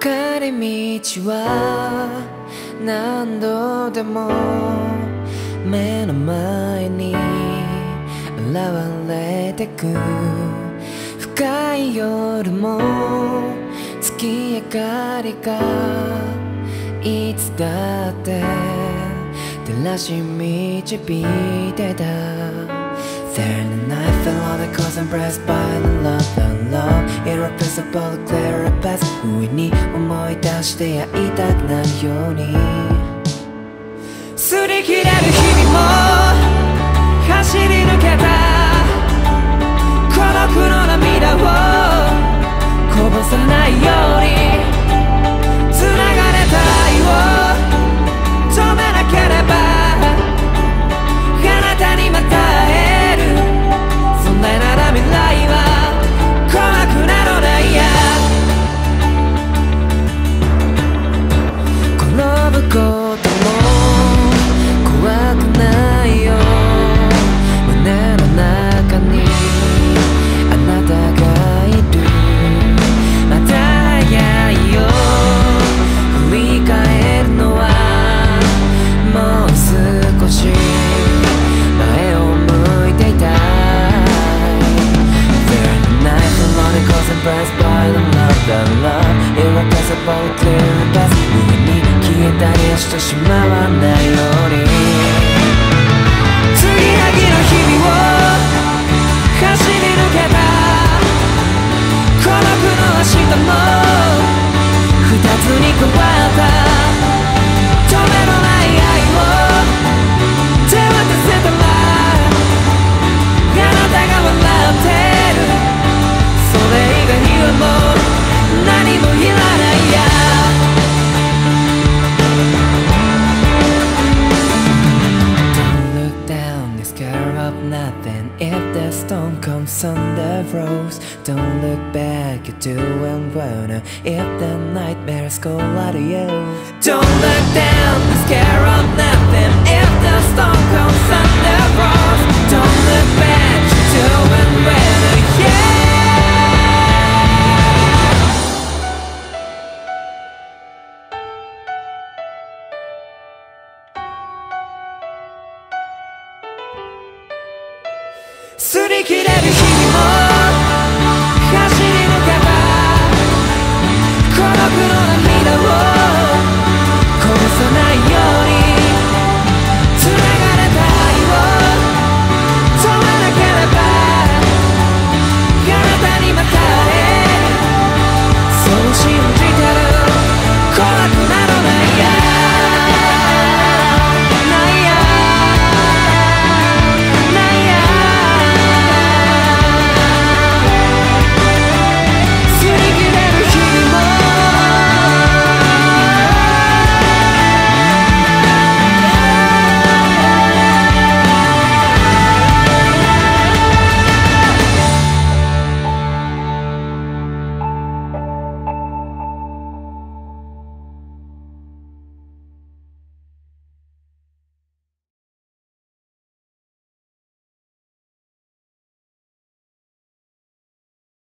帰り道は何度でも目の前に現れてく。深い夜も月明かりがいつだって照らし導いてた。There in the night fell on the coast embraced by the love and love irreplaceable clear a path 不意に思い出してやりたくなるように擦り切れる日々も走り抜けた孤独の涙をこぼさないように繋がれた愛を止めなければあなたにまた会えるそんななら未来は怖くなどないや転ぶことも怖くないよ胸の中にあなたがいるまた早いよ振り返るのはもう少し前を向いていたい There in the night the lonely calls embraced by the love that love irreplaceable clear path 上に消えたりはしてしまわないように継ぎはぎの日々を走り抜けた孤独の明日も二つに変わった止めのない愛を手渡せたらあなたが笑ってるそれ以外にはもう何もいらないやNothing if the storm comes on the roads Don't look back, you're doing well If the nightmares go out of you Don't look down, be scared of nothing If the storm comes on the roads Don't look back, you're doing well, yeah擦り切れる日々も走り抜けた孤独の涙をこぼさない